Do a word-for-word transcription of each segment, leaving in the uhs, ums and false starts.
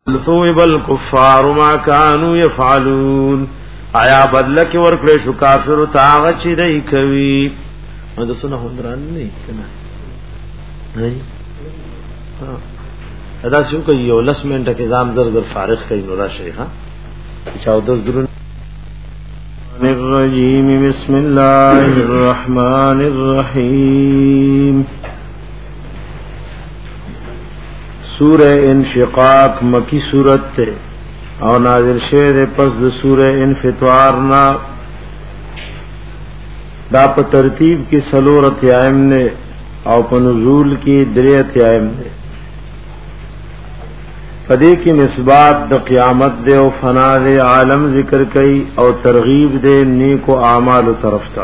ثوب الكفار ما كانوا يفعلون آیا بدل کې ورکړې شو کافر تاغ چې دای کوي دا څنګه هندران نه کنه نه ادا شو کوي یو لس منټه کې ځام درګر فارغ کوي نو راشي ها چودس درون الرجیم بسم الله الرحمن الرحیم سورہ انشقاق مکی سورت تے او نازل شعر پس د سورہ انفطار نا دا په ترتیب کی سلورت یائم نے او په نزول کی دریت یائم نے پدے کی نسبات د قیامت دے او فنا دے عالم ذکر کئی او ترغیب دے نیک و اعمال طرف تا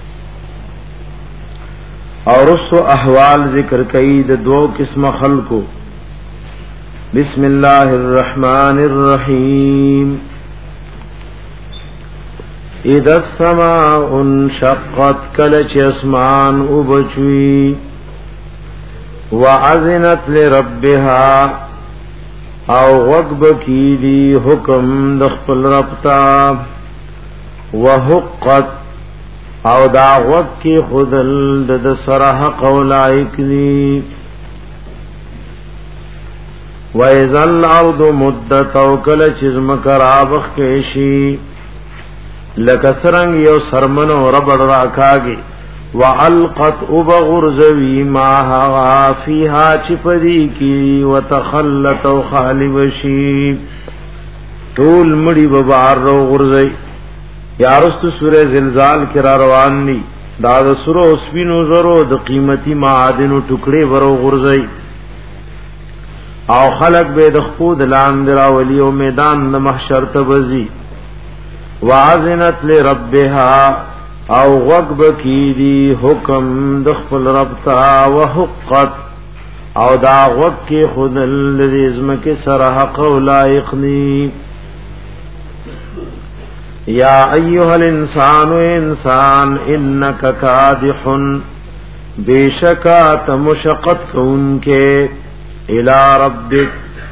اور اس احوال ذکر کئی د دو قسم خلقو بسم اللہ الرحمن الرحیم اذا السماء انشقت کلچ اسمان ابچوی وعزنت لربها او غقب کی دی حکم دخپل ربتا وحقت او دا غق کی خودل دد سرح قولائک دی وَإِذَا الْأَرْضُ مُدَّتْ او کل چزم کرابخ کشی لکسرنگ یو سرمن و ربڑ راکاگی وَعَلْقَتْ اُبَغُرْزَوِي مَاهَا فِيهَا چپدی کی وَتَخَلَّتْ و خَالِبشی طول مڑی ببار رو غرزی یارست سورہ زلزال کرا روانی داد سورہ اسبینو زرو د قیمتی معادنو ٹکڑے ورو غرزی او خلق بے دخپود لاندرا ولی و میدان د محشر تبزی وعزنت لربها او غقب کی دی حکم دخپل ربتا وحقت او دا غق کی خود الذیزم کی سرحق و لائقنی یا ایوہ الانسان انسان انکا کادحن بیشکا تمشقت کون کے الى ربک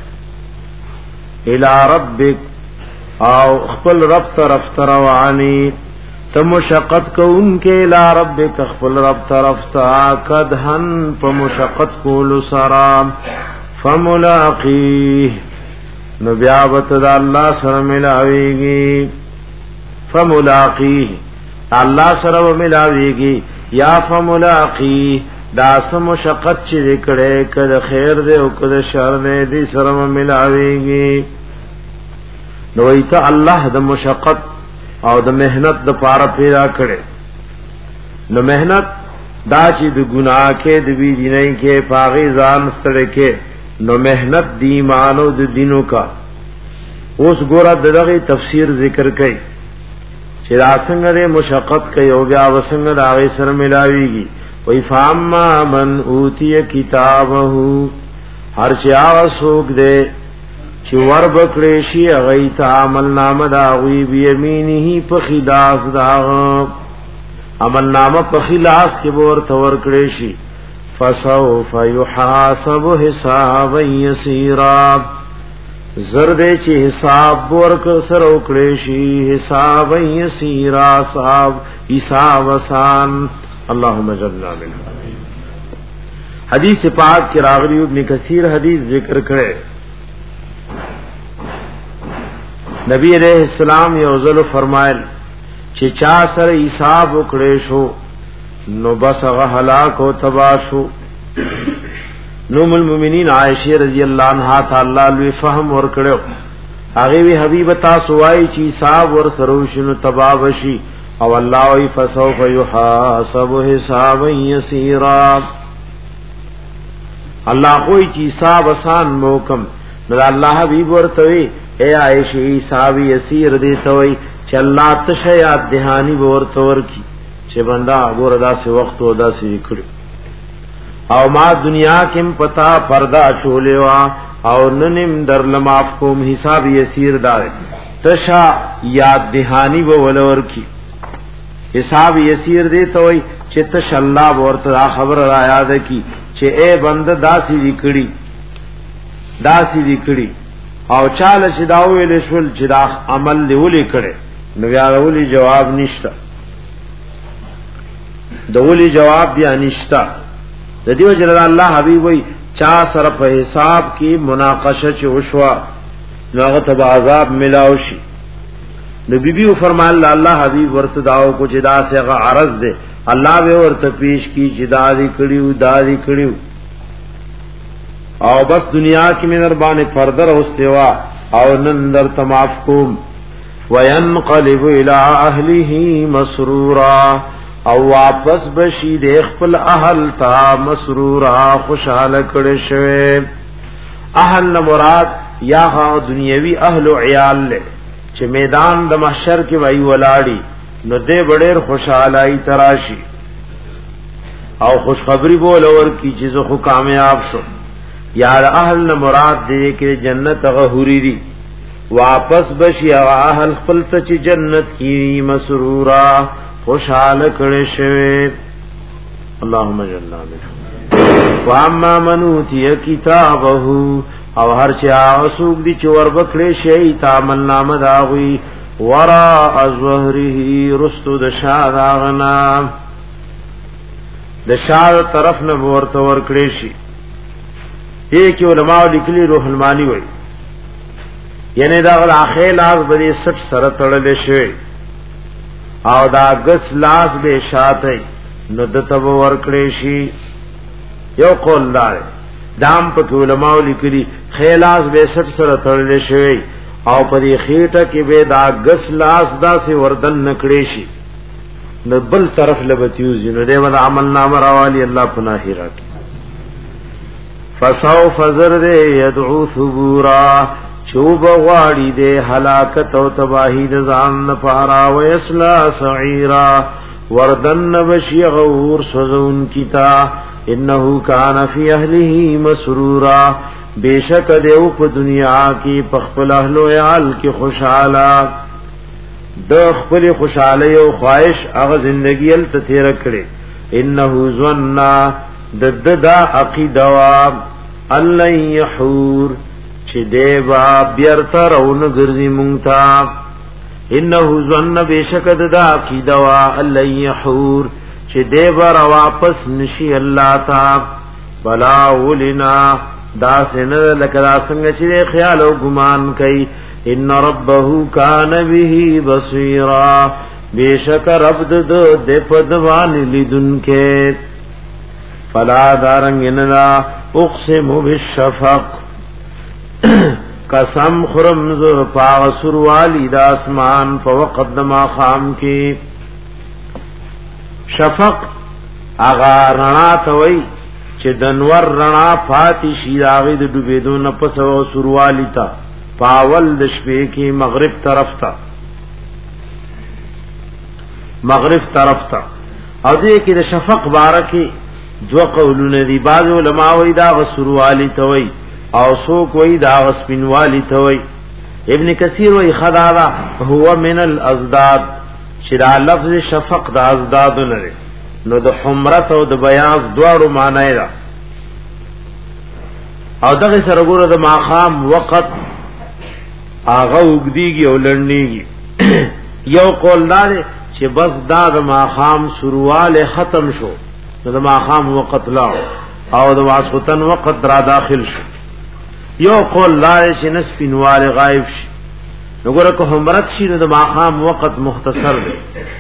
الى ربک او خپل رب طرف تروانی تمشقت کو ان کے الى ربک خپل رب طرف تا کدہن فمشقت کول سرام فملاقیه نبیابت دا اللہ سر ملاویگی فملاقیه اللہ سر ملاویگی یا فملاقیه دا سم مشقت چې کړه کده خیر دې او کده شر دې سره ملاويږي نو ایت الله د مشقت او د مهنت د پاره پیدا کړي نو مهنت دا چې د ګناه کې د وی دیني کې پاغي ځان ستړي کې نو مهنت دی مانو د دینو کا اوس ګوره دغه تفسیر ذکر کړي چې دا څنګه مشقت کوي او بیا وسنګ دا غي سره ملاويږي وی فاما من اوتی کتابہو ہر چاہ سوک دے چی ور بکڑیشی اغیتا عمل نام داغوی بیمینی ہی پخیلاس داغ عمل نام پخیلاس کی بور تور کڑیشی فسوف یحاسب حسابا یسیرا زردے چی حساب بور کسر اکڑیشی حسابا یسیرا صاحب حساب آسان اللهم اجعلنا منه حدیث پاک کی راغلی ابن کثیر حدیث ذکر کرے نبی علیہ السلام یوزل فرمائل چې چا سره حساب وکړې شو نو بس هغه هلاک او تباہ شو نو المؤمنین عائشہ رضی اللہ عنہا تعالی لوی فهم ور کړو هغه وی حبیب تاسو وای چې حساب ور سره شنو تباہ وشي او الله وی فسوف یحاسب حسابا یسیرا الله کوئی چیز حساب آسان موکم نو الله حبیب ورته اے عائشہ حساب یسیر دی توي چې الله تشیات دهانی ورته ورکی چې بندا ګوردا سے وخت او داسې کړو او ما دنیا کې پتا پردا چولې وا او ننم در لماف کوم حساب یسیر دار تشا یاد دهانی ولور کی حساب یسیر دی توي چې تش الله ورته خبر را یاد کی چې اے بند داسې وکړي داسې وکړي او چاله چې دا ویل شول چې دا عمل دی ولي کړي نو بیا ولي جواب نشته د ولي جواب بیا نشته د دیو جل الله حبیب وای چا سره په حساب کې مناقشه چې وشوا نو هغه ته عذاب ملاو شي نو بیبیو فرمایله الله حبیب ورته داو کو چې دا څنګه عرض ده الله به ورته پیش کی چې دا دې کړیو دا دې کړیو او بس دنیا کې مهربانه فردر او استوا او نن در تماف کوم وینقلب الى اهله مسرورا او واپس بشي د خپل اهل تا مسرورا خوشاله کړي شوی اهل نه مراد یا دنیوي اهل او عیال له چې میدان د محشر کې وای ولاړی نو دې ډېر خوشالای تراشی او خوشخبری بول اور کی چیز خو کامیاب شو یار اهل نه مراد دې کې جنت غهوري دي واپس بشي اهل خپل ته چې جنت کی مسرورا خوشاله کړي شوی اللهم جلنا منه واما من اوتی کتابه او هر چا اسوک دي چې ور بکړي شي تعامل نامه داوي ورا ازهره رستو د شاداغنا د شاد طرف نه ورته ور کړي شي یک علماء لیکلي روح المانی وای یعنی دا غل اخیل از بری سټ سره تړل شي او دا غس لاس به شاته نو د تب ور کړي شي یو قول دار دام په علماء لیکلي خیلاس به سټ سره تړل شي او پدې خېټه کې به دا غس لاس داسې وردن نکړې شي نو بل طرف لبتیوز نو دې ول عمل نامه راوالي الله پناه راکړي فسوف زر يدعو ثبورا چوب غواړي دې هلاکت او تباہی د ځان لپاره ويسلا سعيرا وردن بشي غور سوزون کیتا انه کان فی اهله مسرورا بیشک دیو په دنیا کې پخپل اهل او عیال کې خوشاله د خپل خوشاله او خواهش هغه ژوندۍ ال تیر کړي انه ظننا دددا عقیده وا الله یحور چې دیوا بیرته رون ګرځي مونږه انه ظن بیشک ددا عقیده وا الله یحور چې دیوا را واپس نشي الله تا بلا ولنا دا سن لکه دا څنګه چې خیال او ګمان کوي ان ربه کان به بصیرا بیشک رب د د پدوان لیدونکې فلا دارنګنا اقسم بالشفق قسم خرم ز پاغسر والی د اسمان فوقد ما خام کی شفق اغا رڼا توي چې دنور رڼا فاتی شي راغې د ډوبېدو نه پس او سروالی تا پاول د شپې کې مغرب طرف تا مغرب طرف تا او دې کې د شفق بارکه دو قولونه دي بعض علماء وې دا غسروالی توي او څوک وې دا غسپینوالی توي ابن کثیر وې خداوا هو من الازداد چې دا لفظ شفق د ازداد لري نو د حمرت او د بیاض دواړو معنی دا او دغه سره ګوره د ماخام وخت هغه وګدیږي او لړنیږي یو قول دار چې بس دا د ماخام شروعاله ختم شو نو د ماخام وخت لا او د واسطن وخت را داخل شو یو قول دار چې نسبینوال غایب شي نو ګوره که حمرت شي نو د ماخام وخت مختصر دی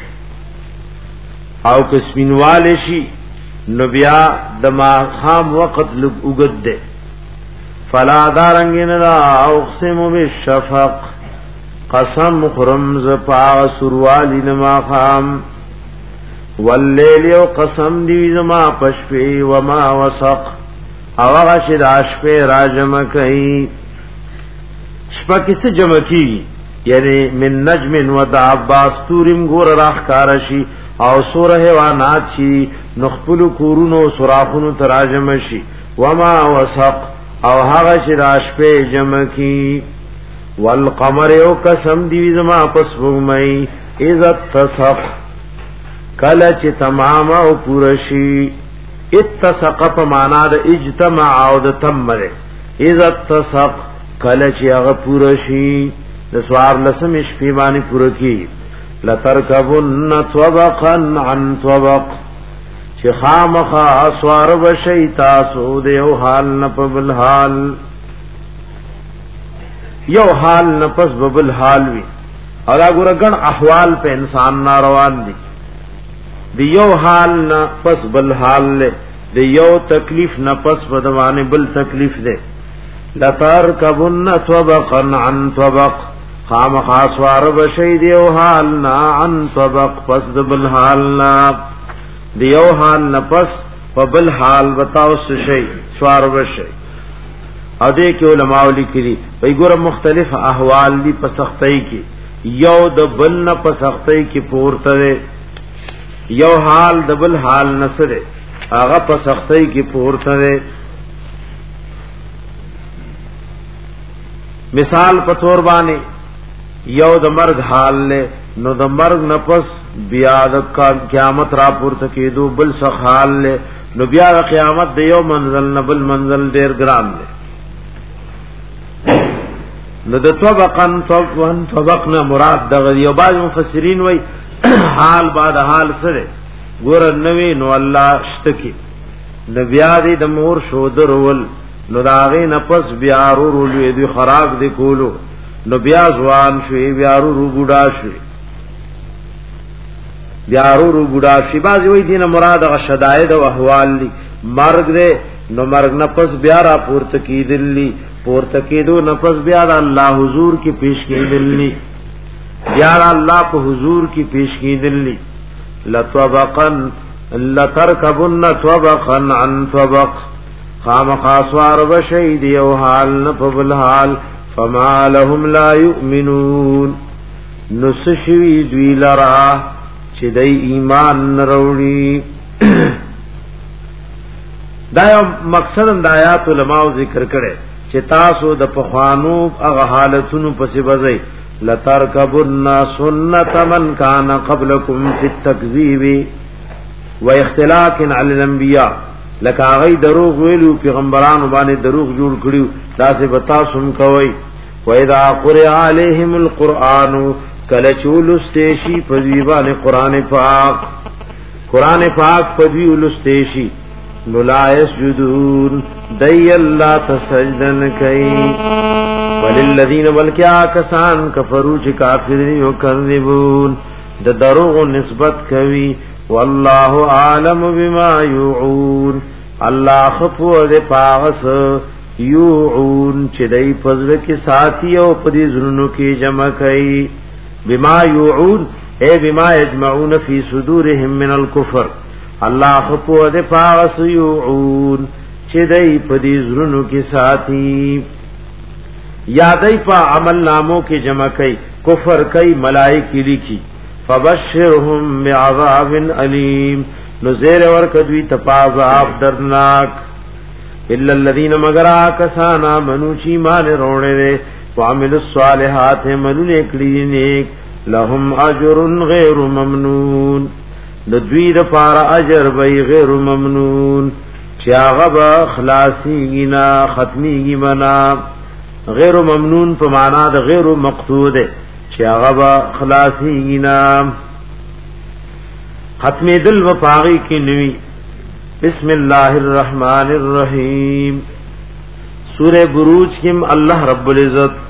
او کسبینوال شي نو بیا د ماخام وخت لږ وګد دی فلا دارنگن لا اقسم بالشفق قسم خرم زپا سروالی نما خام واللیل یو قسم دی زما پشپی وما وسق او غشد عشپی راجم کئی شپا کسی جمع کی یعنی من نجم و دا عباس تورم گور راخ کارشی او سور حیوانات شی نخپل کورونو سراخونو تراجم شی وما وسق او هغه چې راش په جمع کی والقمر یو قسم دی زما پس ومای عزت تصف کله چې تمام او پورشی اتسق په معنا د اجتماع او د تمره عزت تصف کله چې هغه پوره شي د سوار لسم شپې باندې پوره کی لترکبن طبقا عن طبق چې خامخا سوار بشي تاسو د یو حال نه په بل حال یو حال نه پس بل حال وی او دا ګورګن احوال په انسان ناروان دي دی یو حال نه پس بل حال له دی یو تکلیف نه پس بدوانه بل تکلیف ده لترکبن طبقا عن طبق خام خاص وار بشی دیو حال نا عن طبق پس دبل حال نا دیو حال نا پس فبل حال بتاو سشی سوار بشی او دے کی علماء لکلی وی گور مختلف احوال دی پسختی کی یو دبل نا پسختی کی پورتا دے یو حال دبل حال نسرے آغا پسختی کی پورتا دے مثال پتور بانے یو د مرگ حال لے نو د مرگ نفس بیا د قیامت را پورته کېدو بل څه حال لے نو بیا د قیامت د یو منزل نه بل منزل ډیر ګران لے نو د طبقن طبقن طبقنا مراد د یو باز مفسرین وای حال بعد حال سره ګور نوې نو الله شتکی د بیا دې د مور شو درول نو داغه نفس بیا ورو لوي دی خراق دی کولو نو بیا ځوان شوی بیا ورو بوډا شوی بیا ورو بوډا شي باز وی دینه مراد غ شدائد او احوال لی مرګ دې نو مرګ نفس بیا را پورته کیدلی پورته کیدو نفس بیا د الله حضور کی پیش کیدلی بیا الله په حضور کی پیش کیدلی لطبقن لترکبن طبقا عن طبق خام خاصوار بشید یو حال نفبل حال فما لهم لا يؤمنون نسشوی دوی لرا چی دی ایمان نروڑی دا یو مقصد دا آیات علماء ذکر کرے چی تاسو د پخوانو اغا حالتونو پسی بزئی لترکبن سنت من کان قبلکم فی التکذیب و اختلاق علی الانبیاء لکه هغه دروغ ویلو پیغمبرانو باندې دروغ جوړ کړیو دا څه بتا سم کوي و اذا قرئ عليهم القرآن کله چولستشی په دی باندې قران پاک قران پاک په دی ولستشی نو لا يسجدون دای الله تسجدن کوي وللذین ولکیا کسان کفروا چې کافرین یو کذبون د دروغ نسبت کوي والله عالم بما يوعون الله خفو دے پاغس یوعون چې دای فضل کې ساتي او پدې زرنو کې جمع کوي بما يوعون اے بما يجمعون في صدورهم من الكفر الله خفو دے پاغس یوعون چې دای پدې زرنو کې ساتي یادای په عمل نامو کې جمع کوي کفر کوي ملائکه لیکي فبشرهم بعذاب علیم نذیر ورکدوی تپاذاب درناک الا الذين مگر کسانا منوچی مان روڑے دے وعمل الصالحات منو نیکلی نیک لهم اجر غیر ممنون ندوی د پار اجر بی غیر ممنون چاغب خلاصی گنا ختمی گی منا غیر ممنون په معنا د غیر مقصود چاغبا خلاصی گنا ختم دل و پاغی کی نوی بسم اللہ الرحمن الرحیم سورہ بروج کم اللہ رب العزت